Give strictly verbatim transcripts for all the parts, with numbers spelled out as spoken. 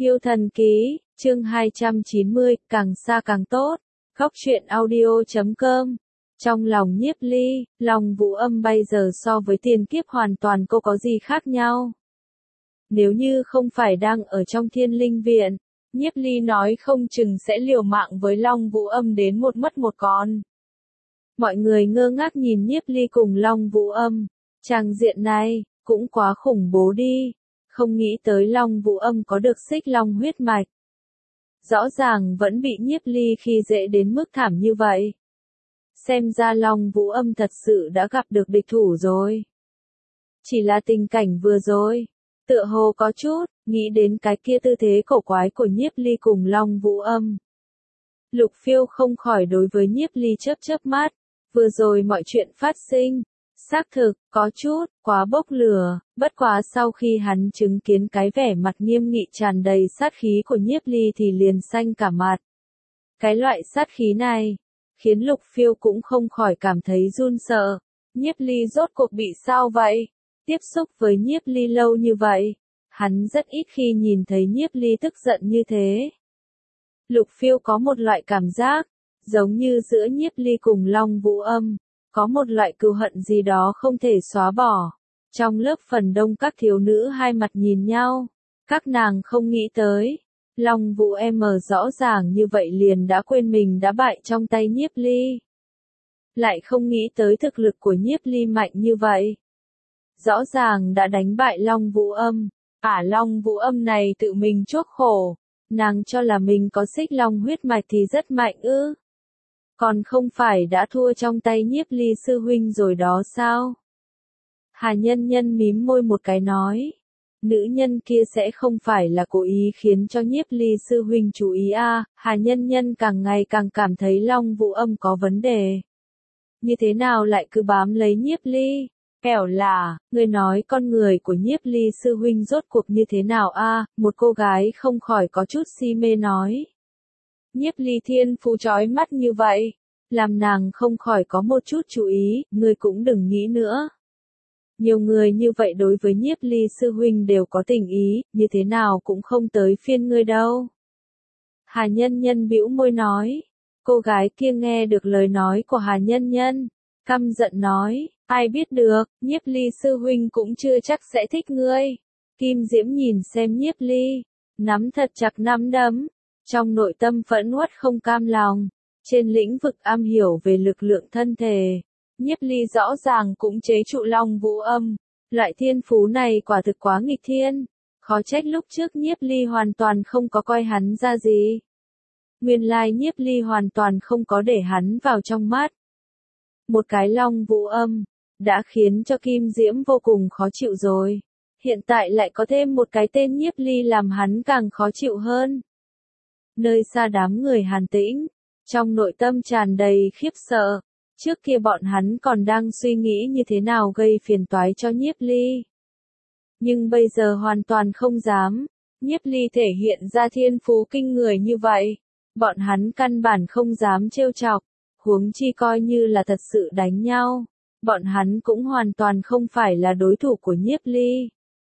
Yêu thần ký, chương hai trăm chín mươi, càng xa càng tốt. Góc truyện audio chấm com. Trong lòng Nhiếp Ly, lòng Vũ Âm bây giờ so với tiền kiếp hoàn toàn cô có gì khác nhau. Nếu như không phải đang ở trong Thiên Linh Viện, Nhiếp Ly nói không chừng sẽ liều mạng với Long Vũ Âm đến một mất một con. Mọi người ngơ ngác nhìn Nhiếp Ly cùng Long Vũ Âm. Trang diện này, cũng quá khủng bố đi. Không nghĩ tới Long Vũ Âm có được xích long huyết mạch. Rõ ràng vẫn bị Nhiếp Ly khi dễ đến mức thảm như vậy. Xem ra Long Vũ Âm thật sự đã gặp được địch thủ rồi. Chỉ là tình cảnh vừa rồi, tựa hồ có chút, nghĩ đến cái kia tư thế cổ quái của Nhiếp Ly cùng Long Vũ Âm. Lục Phiêu không khỏi đối với Nhiếp Ly chớp chớp mắt, vừa rồi mọi chuyện phát sinh. Xác thực, có chút, quá bốc lửa, bất quá sau khi hắn chứng kiến cái vẻ mặt nghiêm nghị tràn đầy sát khí của Nhiếp Ly thì liền xanh cả mặt. Cái loại sát khí này, khiến Lục Phiêu cũng không khỏi cảm thấy run sợ. Nhiếp Ly rốt cuộc bị sao vậy? Tiếp xúc với Nhiếp Ly lâu như vậy, hắn rất ít khi nhìn thấy Nhiếp Ly tức giận như thế. Lục Phiêu có một loại cảm giác, giống như giữa Nhiếp Ly cùng Long Vũ Âm. Có một loại cừu hận gì đó không thể xóa bỏ. Trong lớp phần đông các thiếu nữ hai mặt nhìn nhau. Các nàng không nghĩ tới. Long Vũ Em rõ ràng như vậy liền đã quên mình đã bại trong tay Nhiếp Ly. Lại không nghĩ tới thực lực của Nhiếp Ly mạnh như vậy. Rõ ràng đã đánh bại Long Vũ Âm. À Long Vũ Âm này tự mình chuốc khổ. Nàng cho là mình có xích long huyết mạch thì rất mạnh ư. Còn không phải đã thua trong tay Nhiếp Ly sư huynh rồi đó sao? Hà Nhân Nhân mím môi một cái nói. Nữ nhân kia sẽ không phải là cố ý khiến cho Nhiếp Ly sư huynh chú ý à, Hà Nhân Nhân càng ngày càng cảm thấy Long Vũ Âm có vấn đề. Như thế nào lại cứ bám lấy Nhiếp Ly? Kẻo là, người nói con người của Nhiếp Ly sư huynh rốt cuộc như thế nào à, một cô gái không khỏi có chút si mê nói. Nhiếp Ly thiên phú chói mắt như vậy, làm nàng không khỏi có một chút chú ý, ngươi cũng đừng nghĩ nữa. Nhiều người như vậy đối với Nhiếp Ly sư huynh đều có tình ý, như thế nào cũng không tới phiên ngươi đâu. Hà Nhân Nhân bĩu môi nói, cô gái kia nghe được lời nói của Hà Nhân Nhân, căm giận nói, ai biết được, Nhiếp Ly sư huynh cũng chưa chắc sẽ thích ngươi. Kim Diễm nhìn xem Nhiếp Ly, nắm thật chặt nắm đấm. Trong nội tâm phẫn uất không cam lòng, trên lĩnh vực am hiểu về lực lượng thân thể, Nhiếp Ly rõ ràng cũng chế trụ Long Vũ Âm, loại thiên phú này quả thực quá nghịch thiên, khó trách lúc trước Nhiếp Ly hoàn toàn không có coi hắn ra gì. Nguyên lai Nhiếp Ly hoàn toàn không có để hắn vào trong mắt. Một cái Long Vũ Âm, đã khiến cho Kim Diễm vô cùng khó chịu rồi, hiện tại lại có thêm một cái tên Nhiếp Ly làm hắn càng khó chịu hơn. Nơi xa đám người Hàn Tĩnh, trong nội tâm tràn đầy khiếp sợ, trước kia bọn hắn còn đang suy nghĩ như thế nào gây phiền toái cho Nhiếp Ly. Nhưng bây giờ hoàn toàn không dám, Nhiếp Ly thể hiện ra thiên phú kinh người như vậy, bọn hắn căn bản không dám trêu chọc, huống chi coi như là thật sự đánh nhau, bọn hắn cũng hoàn toàn không phải là đối thủ của Nhiếp Ly.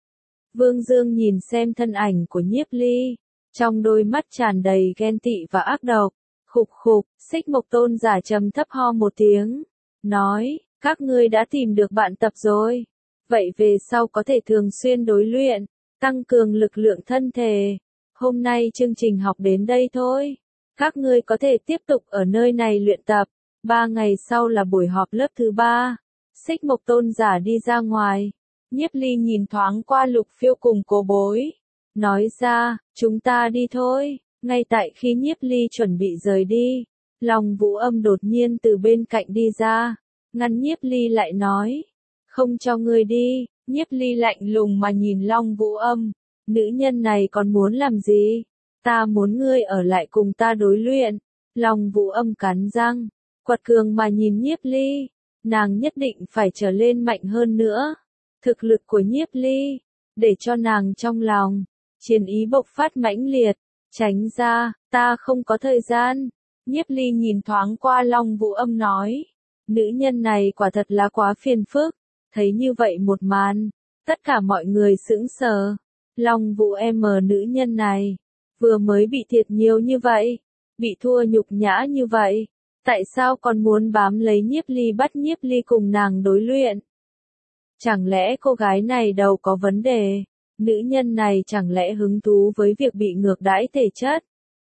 Vương Dương nhìn xem thân ảnh của Nhiếp Ly. Trong đôi mắt tràn đầy ghen tị và ác độc, khục khục, Xích Mộc Tôn giả trầm thấp ho một tiếng, nói, các ngươi đã tìm được bạn tập rồi, vậy về sau có thể thường xuyên đối luyện, tăng cường lực lượng thân thể, hôm nay chương trình học đến đây thôi, các ngươi có thể tiếp tục ở nơi này luyện tập, ba ngày sau là buổi họp lớp thứ ba, Xích Mộc Tôn giả đi ra ngoài, Nhiếp Ly nhìn thoáng qua Lục Phiêu cùng Cố Bối. Nói ra, chúng ta đi thôi, ngay tại khi Nhiếp Ly chuẩn bị rời đi, Long Vũ Âm đột nhiên từ bên cạnh đi ra, ngăn Nhiếp Ly lại nói, không cho ngươi đi, Nhiếp Ly lạnh lùng mà nhìn Long Vũ Âm, nữ nhân này còn muốn làm gì, ta muốn ngươi ở lại cùng ta đối luyện, Long Vũ Âm cắn răng, quật cường mà nhìn Nhiếp Ly, nàng nhất định phải trở lên mạnh hơn nữa, thực lực của Nhiếp Ly, để cho nàng trong lòng. Chiến ý bộc phát mãnh liệt, tránh ra, ta không có thời gian. Nhiếp Ly nhìn thoáng qua Long Vũ Âm nói, nữ nhân này quả thật là quá phiền phức, thấy như vậy một màn, tất cả mọi người sững sờ. Long Vũ em nữ nhân này, vừa mới bị thiệt nhiều như vậy, bị thua nhục nhã như vậy, tại sao còn muốn bám lấy Nhiếp Ly bắt Nhiếp Ly cùng nàng đối luyện? Chẳng lẽ cô gái này đầu có vấn đề? Nữ nhân này chẳng lẽ hứng thú với việc bị ngược đãi thể chất?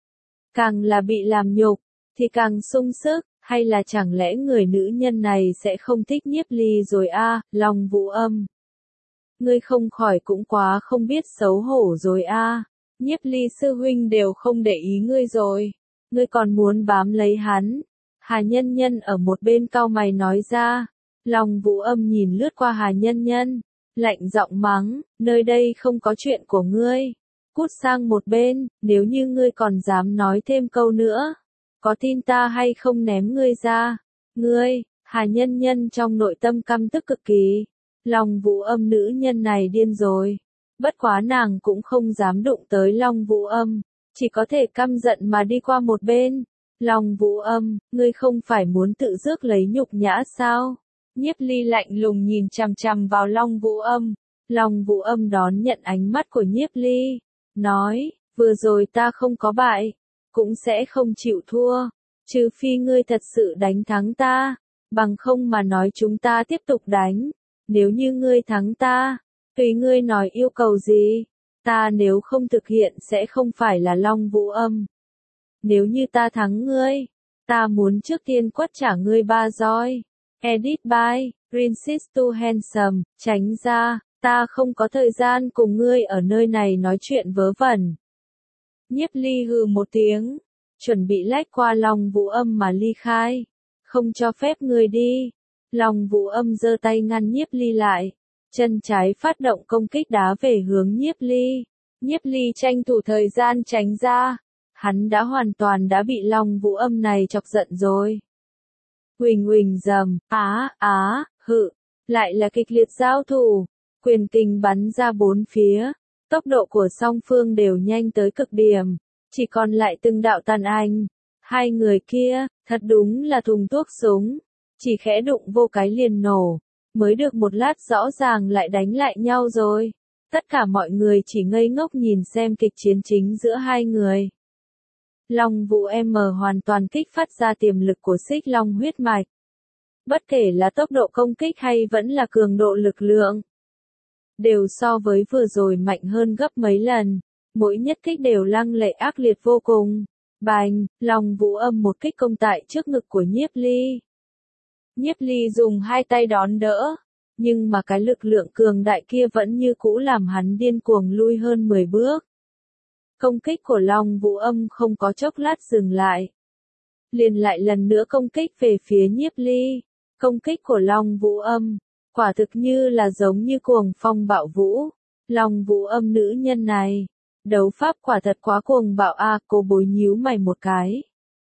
Càng là bị làm nhục, thì càng sung sức, hay là chẳng lẽ người nữ nhân này sẽ không thích Nhiếp Ly rồi a? À, Long Vũ Âm. Ngươi không khỏi cũng quá không biết xấu hổ rồi a. À. Nhiếp Ly sư huynh đều không để ý ngươi rồi, ngươi còn muốn bám lấy hắn. Hà Nhân Nhân ở một bên cau mày nói ra. Long Vũ Âm nhìn lướt qua Hà Nhân Nhân, lạnh giọng mắng, nơi đây không có chuyện của ngươi. Cút sang một bên, nếu như ngươi còn dám nói thêm câu nữa, có tin ta hay không ném ngươi ra? Ngươi, Hà Nhân Nhân trong nội tâm căm tức cực kỳ. Long Vũ Âm nữ nhân này điên rồi. Bất quá nàng cũng không dám đụng tới Long Vũ Âm, chỉ có thể căm giận mà đi qua một bên. Long Vũ Âm, ngươi không phải muốn tự rước lấy nhục nhã sao? Nhiếp Ly lạnh lùng nhìn chằm chằm vào Long Vũ Âm. Long Vũ Âm đón nhận ánh mắt của Nhiếp Ly, nói, vừa rồi ta không có bại, cũng sẽ không chịu thua, trừ phi ngươi thật sự đánh thắng ta, bằng không mà nói chúng ta tiếp tục đánh. Nếu như ngươi thắng ta, tùy ngươi nói yêu cầu gì, ta nếu không thực hiện sẽ không phải là Long Vũ Âm. Nếu như ta thắng ngươi, ta muốn trước tiên quất trả ngươi ba roi. Edit by Princess Too Handsome, tránh ra, ta không có thời gian cùng ngươi ở nơi này nói chuyện vớ vẩn. Nhiếp Ly hừ một tiếng, chuẩn bị lách qua Long Vũ Âm mà ly khai, không cho phép ngươi đi. Long Vũ Âm giơ tay ngăn Nhiếp Ly lại, chân trái phát động công kích đá về hướng Nhiếp Ly. Nhiếp Ly tranh thủ thời gian tránh ra, hắn đã hoàn toàn đã bị Long Vũ Âm này chọc giận rồi. Huỳnh huỳnh rầm, á, á, hự, lại là kịch liệt giao thủ, quyền kình bắn ra bốn phía, tốc độ của song phương đều nhanh tới cực điểm, chỉ còn lại từng đạo tàn ảnh. Hai người kia, thật đúng là thùng thuốc súng, chỉ khẽ đụng vô cái liền nổ, mới được một lát rõ ràng lại đánh lại nhau rồi. Tất cả mọi người chỉ ngây ngốc nhìn xem kịch chiến chính giữa hai người. Long Vũ M hoàn toàn kích phát ra tiềm lực của Xích Long huyết mạch. Bất kể là tốc độ công kích hay vẫn là cường độ lực lượng, đều so với vừa rồi mạnh hơn gấp mấy lần, mỗi nhất kích đều lăng lệ ác liệt vô cùng. Bành, Long Vũ Âm một kích công tại trước ngực của Nhiếp Ly. Nhiếp Ly dùng hai tay đón đỡ, nhưng mà cái lực lượng cường đại kia vẫn như cũ làm hắn điên cuồng lui hơn mười bước. Công kích của Long Vũ Âm không có chốc lát dừng lại, liền lại lần nữa công kích về phía Nhiếp Ly. Công kích của Long Vũ Âm, quả thực như là giống như cuồng phong bạo vũ. Long Vũ Âm nữ nhân này, đấu pháp quả thật quá cuồng bạo a. À, cô bối nhíu mày một cái.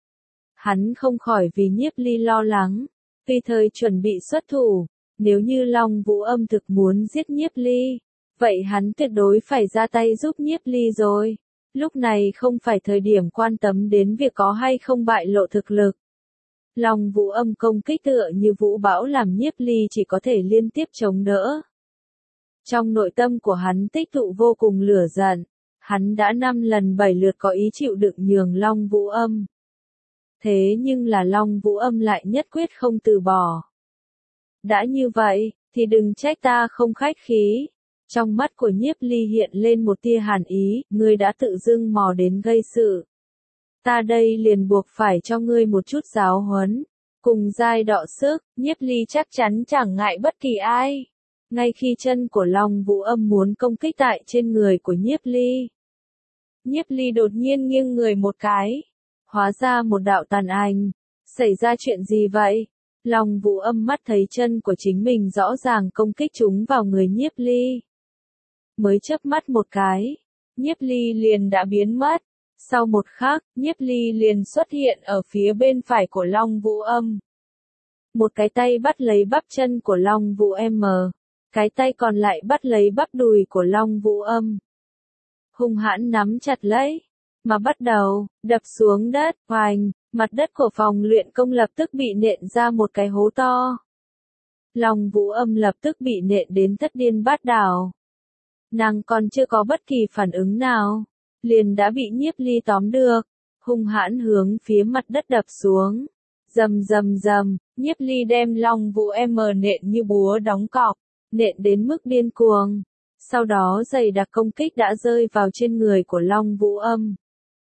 Hắn không khỏi vì Nhiếp Ly lo lắng, tùy thời chuẩn bị xuất thủ. Nếu như Long Vũ Âm thực muốn giết Nhiếp Ly, vậy hắn tuyệt đối phải ra tay giúp Nhiếp Ly rồi. Lúc này không phải thời điểm quan tâm đến việc có hay không bại lộ thực lực. Long Vũ Âm công kích tựa như vũ bão làm Nhiếp Ly chỉ có thể liên tiếp chống đỡ. Trong nội tâm của hắn tích tụ vô cùng lửa giận, hắn đã năm lần bảy lượt có ý chịu đựng nhường Long Vũ Âm. Thế nhưng là Long Vũ Âm lại nhất quyết không từ bỏ. Đã như vậy, thì đừng trách ta không khách khí. Trong mắt của Nhiếp Ly hiện lên một tia hàn ý, ngươi đã tự dưng mò đến gây sự. Ta đây liền buộc phải cho ngươi một chút giáo huấn. Cùng giai đọ sức, Nhiếp Ly chắc chắn chẳng ngại bất kỳ ai. Ngay khi chân của Long Vũ Âm muốn công kích tại trên người của Nhiếp Ly, Nhiếp Ly đột nhiên nghiêng người một cái, hóa ra một đạo tàn ảnh. Xảy ra chuyện gì vậy? Long Vũ Âm mắt thấy chân của chính mình rõ ràng công kích chúng vào người Nhiếp Ly. Mới chớp mắt một cái, Nhiếp Ly liền đã biến mất. Sau một khắc, Nhiếp Ly liền xuất hiện ở phía bên phải của Long Vũ Âm. Một cái tay bắt lấy bắp chân của Long Vũ M, cái tay còn lại bắt lấy bắp đùi của Long Vũ Âm. Hung hãn nắm chặt lấy, mà bắt đầu đập xuống đất. Hoành, mặt đất của phòng luyện công lập tức bị nện ra một cái hố to. Long Vũ Âm lập tức bị nện đến thất điên bát đảo. Nàng còn chưa có bất kỳ phản ứng nào, liền đã bị Nhiếp Ly tóm được, hung hãn hướng phía mặt đất đập xuống. Rầm rầm rầm, Nhiếp Ly đem Long Vũ M nện như búa đóng cọc, nện đến mức điên cuồng. Sau đó dày đặc công kích đã rơi vào trên người của Long Vũ Âm.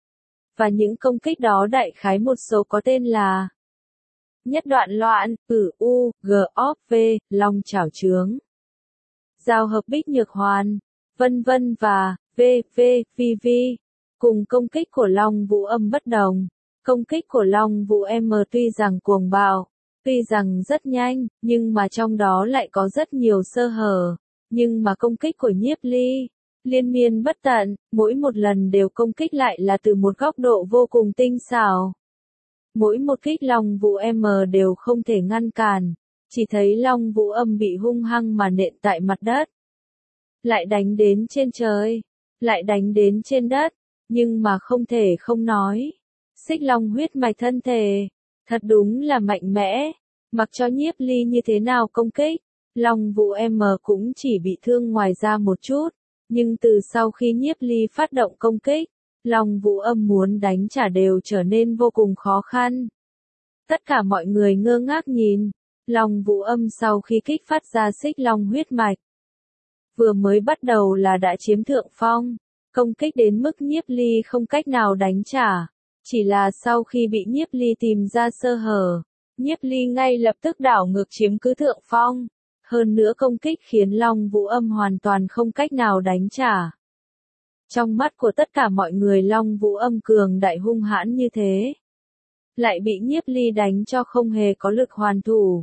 Và những công kích đó đại khái một số có tên là Nhất Đoạn Loạn, Tử U, G O V, Long Chảo Chướng, Giao Hợp Bích Nhược Hoàn, vân vân và V V V V. Cùng công kích của Long Vũ Âm bất đồng, công kích của Long Vũ M tuy rằng cuồng bạo, tuy rằng rất nhanh, nhưng mà trong đó lại có rất nhiều sơ hở. Nhưng mà công kích của Nhiếp Ly, liên miên bất tận, mỗi một lần đều công kích lại là từ một góc độ vô cùng tinh xảo. Mỗi một kích Long Vũ M đều không thể ngăn cản, chỉ thấy Long Vũ Âm bị hung hăng mà nện tại mặt đất. Lại đánh đến trên trời, lại đánh đến trên đất, nhưng mà không thể không nói. Xích Long huyết mạch thân thể, thật đúng là mạnh mẽ, mặc cho Nhiếp Ly như thế nào công kích. Long Vũ M cũng chỉ bị thương ngoài ra một chút, nhưng từ sau khi Nhiếp Ly phát động công kích, Long Vũ Âm muốn đánh trả đều trở nên vô cùng khó khăn. Tất cả mọi người ngơ ngác nhìn, Long Vũ Âm sau khi kích phát ra xích long huyết mạch. Vừa mới bắt đầu là đã chiếm thượng phong, công kích đến mức Nhiếp Ly không cách nào đánh trả, chỉ là sau khi bị Nhiếp Ly tìm ra sơ hở, Nhiếp Ly ngay lập tức đảo ngược chiếm cứ thượng phong. Hơn nữa công kích khiến Long Vũ Âm hoàn toàn không cách nào đánh trả. Trong mắt của tất cả mọi người Long Vũ Âm cường đại hung hãn như thế, lại bị Nhiếp Ly đánh cho không hề có lực hoàn thủ.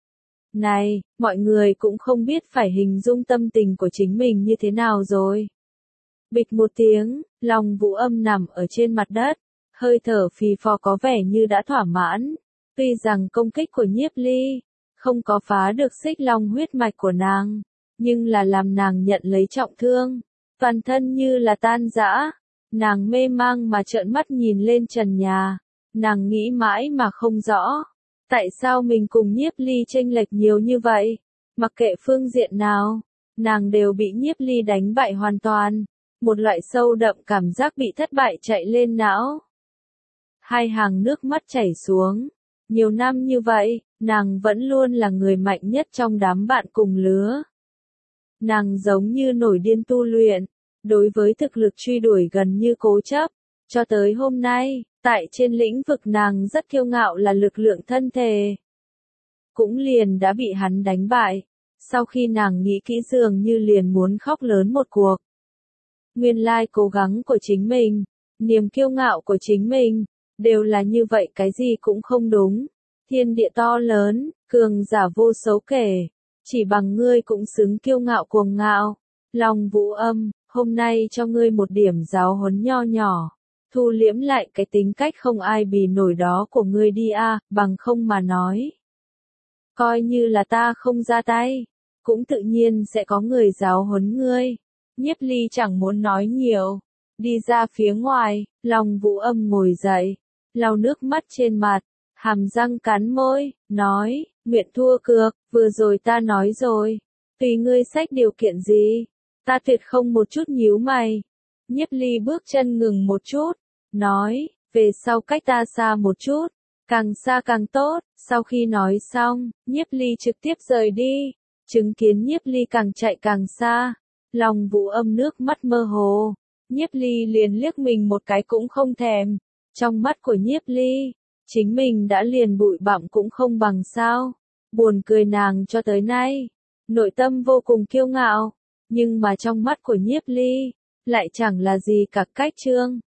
Này, mọi người cũng không biết phải hình dung tâm tình của chính mình như thế nào rồi. Bịch một tiếng, Long Vũ Âm nằm ở trên mặt đất, hơi thở phì phò có vẻ như đã thỏa mãn. Tuy rằng công kích của Nhiếp Ly không có phá được xích long huyết mạch của nàng, nhưng là làm nàng nhận lấy trọng thương, toàn thân như là tan rã. Nàng mê mang mà trợn mắt nhìn lên trần nhà, nàng nghĩ mãi mà không rõ, tại sao mình cùng Nhiếp Ly chênh lệch nhiều như vậy, mặc kệ phương diện nào, nàng đều bị Nhiếp Ly đánh bại hoàn toàn, một loại sâu đậm cảm giác bị thất bại chạy lên não. Hai hàng nước mắt chảy xuống, nhiều năm như vậy, nàng vẫn luôn là người mạnh nhất trong đám bạn cùng lứa. Nàng giống như nổi điên tu luyện, đối với thực lực truy đuổi gần như cố chấp, cho tới hôm nay, tại trên lĩnh vực nàng rất kiêu ngạo là lực lượng thân thể. Cũng liền đã bị hắn đánh bại, sau khi nàng nghĩ kỹ dường như liền muốn khóc lớn một cuộc. Nguyên lai cố gắng của chính mình, niềm kiêu ngạo của chính mình, đều là như vậy cái gì cũng không đúng. Thiên địa to lớn, cường giả vô số kể, chỉ bằng ngươi cũng xứng kiêu ngạo cuồng ngạo. Long Vũ Âm, hôm nay cho ngươi một điểm giáo huấn nho nhỏ, thu liễm lại cái tính cách không ai bì nổi đó của ngươi đi a, bằng không mà nói. Coi như là ta không ra tay, cũng tự nhiên sẽ có người giáo huấn ngươi. Nhiếp Ly chẳng muốn nói nhiều, đi ra phía ngoài, Long Vũ Âm ngồi dậy, lau nước mắt trên mặt. Hàm răng cắn môi, nói, nguyện thua cược, vừa rồi ta nói rồi, tùy ngươi xách điều kiện gì, ta tuyệt không một chút nhíu mày. Nhiếp Ly bước chân ngừng một chút, nói, về sau cách ta xa một chút, càng xa càng tốt. Sau khi nói xong, Nhiếp Ly trực tiếp rời đi, chứng kiến Nhiếp Ly càng chạy càng xa, Long Vũ Âm nước mắt mơ hồ, Nhiếp Ly liền liếc mình một cái cũng không thèm. Trong mắt của Nhiếp Ly, chính mình đã liền bụi bặm cũng không bằng sao. Buồn cười nàng cho tới nay, nội tâm vô cùng kiêu ngạo, nhưng mà trong mắt của Nhiếp Ly, lại chẳng là gì cả cách trương.